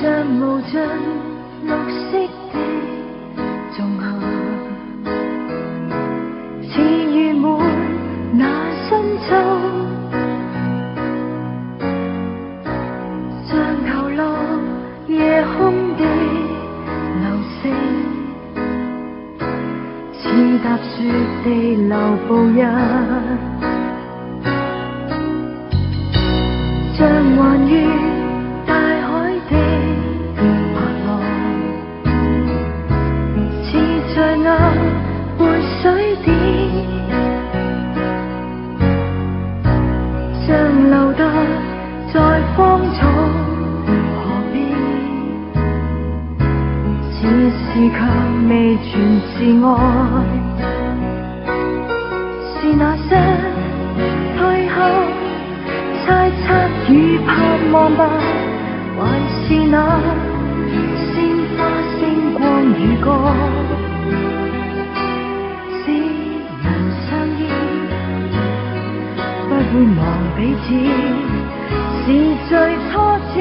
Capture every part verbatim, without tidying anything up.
像無盡綠色的仲夏，似遇滿那深秋，像投落夜空的流星，似踏雪地流步日，像環於大海的白浪，似在那活水點，像留得在荒草河邊，似是卻未全是愛，是那些退後猜測與盼望吧，還是那鮮花星光與歌，使人相依，不會忘彼此，是最初次，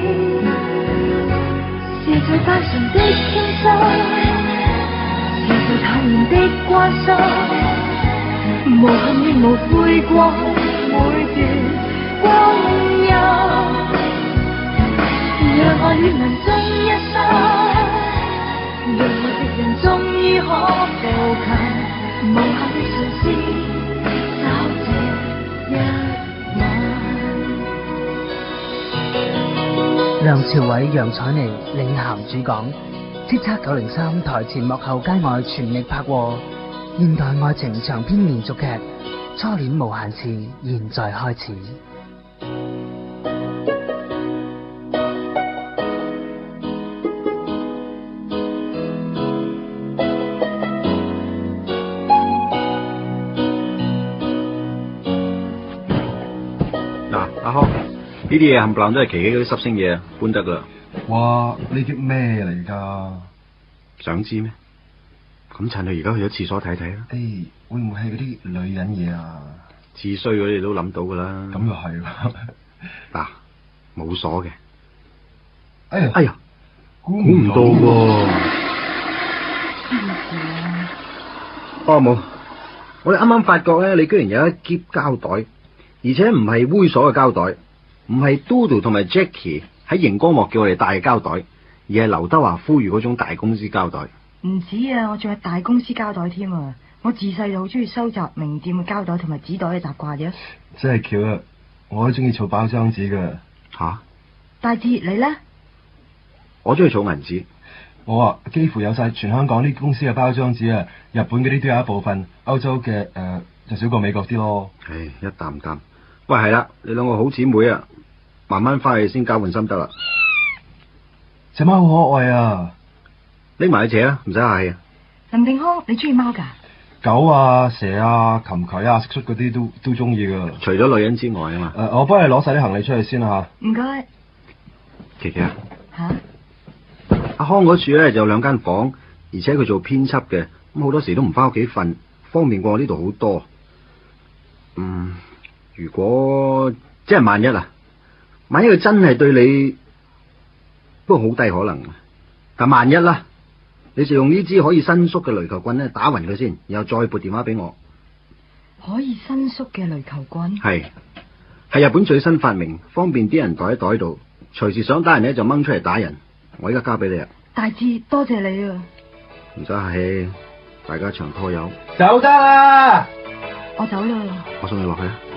是最單純的傾心，是最坦然的關心，無恨亦無悔過去每段光陰，讓愛戀能終一生，讓愛的人終於可步近，無限的嘗試找這一晚。 梁朝偉、楊采妮領銜主講，叱咤九零三台前幕後街外全力拍和現代愛情長篇連續劇《初戀無限次》現在開始。 呢啲嘢冚唪唥都係琪琪嗰啲濕星嘢，搬得噶。 哇！呢啲咩嚟㗎？ 想知咩？咁趁佢而家去咗廁所睇睇啦。 誒、欸，會唔會係嗰啲女人嘢啊？ 至衰嗰啲都諗到㗎啦。 咁又係喎。嗱， 冇鎖嘅。 哎呀！ 哎呀！ 估唔到喎。 哦，冇。我哋啱啱發覺咧，你居然有一篋膠袋，而且唔係猥瑣嘅膠袋。唔係 Dodo 同埋 Jackie 喺熒光幕叫我哋帶嘅膠袋，而係劉德華呼籲嗰種大公司膠袋。 唔止啊，我仲有大公司膠袋添啊！我自細就好中意收集名店嘅膠袋同埋紙袋嘅習慣嘅。 真係巧啊！我都中意儲包裝紙噶。 吓、啊？ 大志你咧？ 我中意儲銀紙。 我啊，幾乎有晒全香港啲公司嘅包裝紙啊，日本嗰啲都有一部分，歐洲嘅誒、呃、就少過美國啲咯。 唉，一擔擔。喂，係啦，你兩個好姊妹啊！慢慢翻去先交換心得啦。 隻貓好可愛啊， 拎埋去扯啦，唔使客氣啊。 林定康，你中意貓噶？ 狗啊、蛇啊、琴棋啊、蟋蟀嗰啲都都中意噶。 除咗女人之外啊嘛。 誒、呃，我幫你攞晒啲行李出去先啦吓。 唔該。 琪琪啊。 吓？ 阿康嗰處咧就有兩間房，而且佢做編輯嘅，咁好多時都唔翻屋企瞓，方便過我呢度好多。嗯，如果即係萬一啊。萬一佢真係對你，不過好低可能。但萬一啦，你就用呢支可以伸縮嘅雷球棍咧打暈佢先，然後再撥電話俾我。 可以伸縮嘅雷球棍？ 係，係日本最新發明，方便啲人袋喺袋度，隨時想打人咧就掹出嚟打人。我依家交俾你啊。 大志，多謝你啊。 唔使客氣，大家長拖友。 走得啦！ 我走啦。 我送你落去啊。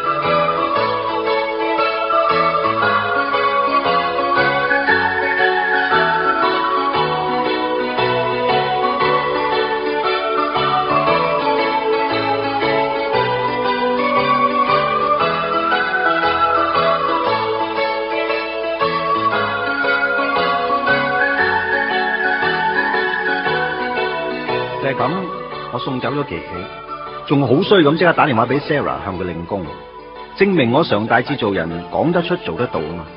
就係咁，我送走咗琪琪，仲好衰咁即刻打電話俾 Sarah 向佢領功，證明我常大志做人講得出做得到啊嘛。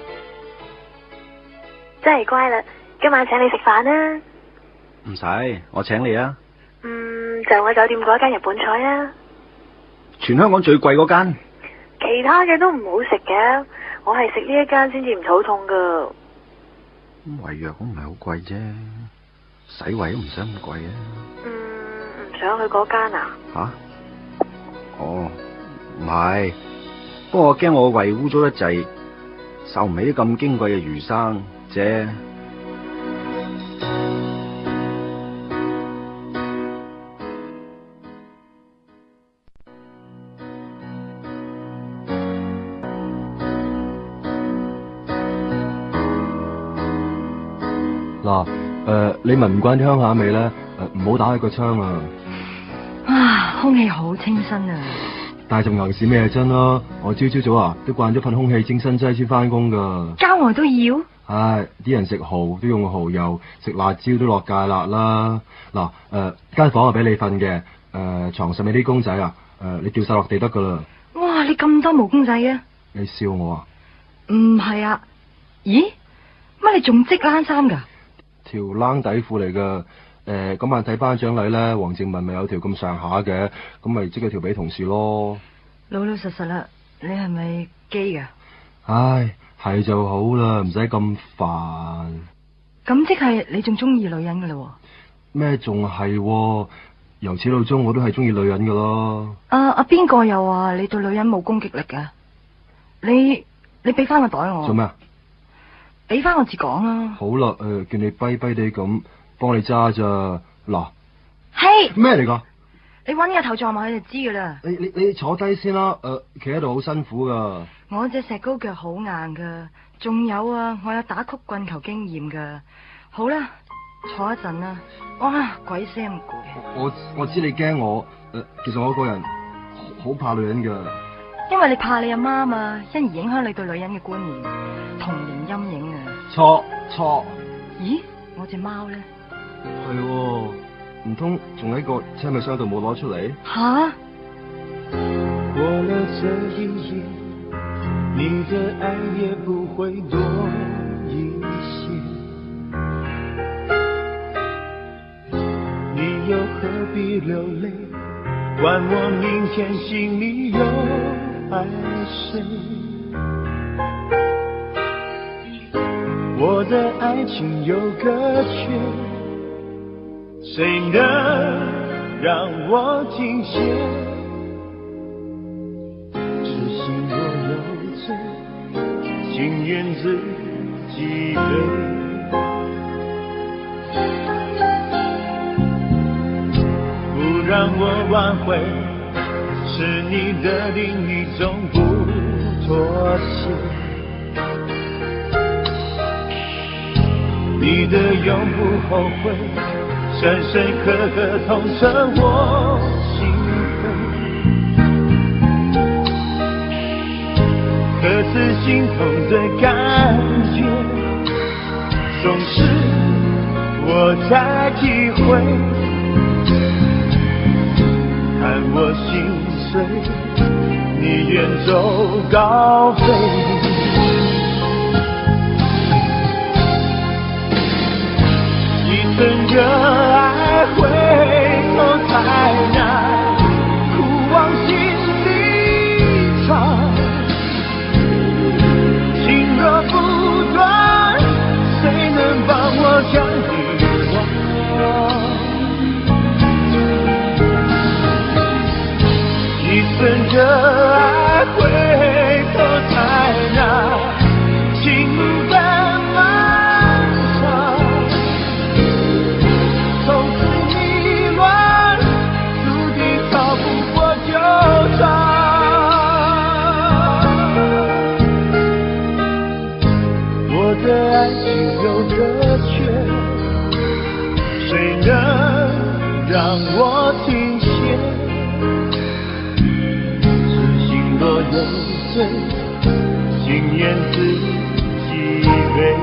真係乖啦，今晚請你食飯啦。 唔使，我請你啊。 嗯，就我酒店嗰間日本菜啊。 全香港最貴嗰間。 其他嘅都唔好食嘅，我係食呢一間先至唔肚痛噶。 胃藥都唔係好貴啫，洗胃都唔使咁貴啊。 嗯，唔想去嗰間啊？ 吓、啊？哦，唔係，不過我驚我胃污糟得滯，受唔起啲咁矜貴嘅魚生啫。 嗱，誒、呃，你聞唔慣啲鄉下味咧，誒、呃，唔好打開個窗啊！ 啊，空氣好清新啊！ 但係就硬是咩真啦？我朝朝早啊，都慣咗噴空氣清新劑先翻工噶。 郊外都要？ 唉，啲人食蠔都用蠔油，食辣椒都落芥辣啦。嗱，誒、呃，間房係俾你瞓嘅，誒、呃，床上面啲公仔啊，誒、呃，你掉晒落地得噶啦。 哇，你咁多毛公仔嘅？ 你笑我啊？ 唔係啊？咦？乜你仲織冷衫噶？ 條冷底褲嚟噶，誒、呃，嗰晚睇頒獎禮咧，黃靜文咪有條咁上下嘅，咁咪織咗條俾同事咯。 老老實實啦，你係咪基噶？ 唉，係就好啦，唔使咁煩。 咁即係你仲中意女人噶啦？ 咩仲係？由始到終我都係中意女人噶咯。 啊啊，邊個又話你對女人冇攻擊力嘅？你你俾翻個袋我。做咩啊？俾翻我字講啊！ 好啦，誒、呃，叫你跛跛地咁幫你揸咋嗱？ 嘿， 咩嚟噶？ 你搵個頭撞埋佢就知噶啦。 你你你坐低先啦，誒、呃，企喺度好辛苦噶。 我隻石膏腳好硬噶，仲有啊，我有打曲棍球經驗噶。好啦，坐一陣啦。哇，鬼死咁攰。 我我知你驚我，誒、呃，其實我個人好怕女人噶。 因為你怕你阿媽嘛，因而影響你對女人嘅觀念，童年陰影啊！ 錯錯。 咦，我隻貓咧？ 係喎，唔通仲喺個車尾箱度冇攞出嚟？ 吓！ 過了這一夜，你的愛也不會多一些，你又何必流淚？管我明天心裡有愛誰？我的愛情有個缺，誰能讓我停歇？痴心若有罪，情願自己背。不讓我挽回，是你的另一種不妥協。你的永不後悔，深深刻刻痛徹我心扉。可是心痛的感覺，總是我在體會。看我心碎，你遠走高飛。一生熱愛回頭太難，苦往心裡藏。情若不斷，誰能幫我將你忘？一生熱愛回頭太難，情感漫長，從此迷亂，注定逃不過糾纏。我的愛情有個缺，誰能讓我停歇？若有罪，情願自己背。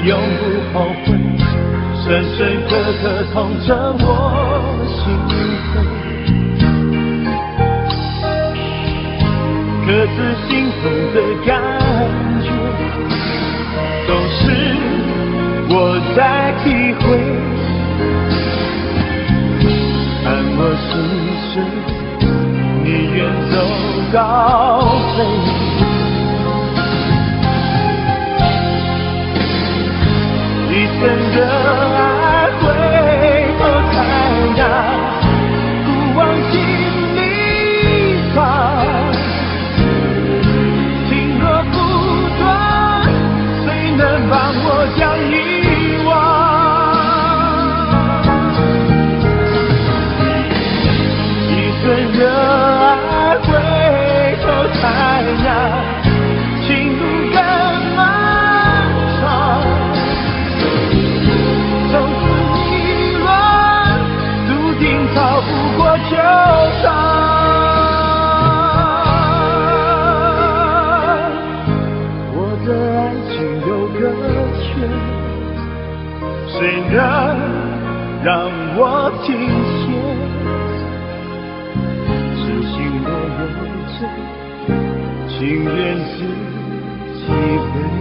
永不后悔，深深刻刻痛着我心扉。可是心痛的感觉，总是我在体会。看我心碎，你远走高飞。一生的爱回头看呀，不忘记离他。情若不断，谁能帮我将遗忘？一生的爱回头看呀，情路更漫长。逃不过纠缠，我的爱情有个缺，谁能让我停歇？痴心若有罪，情愿自己背。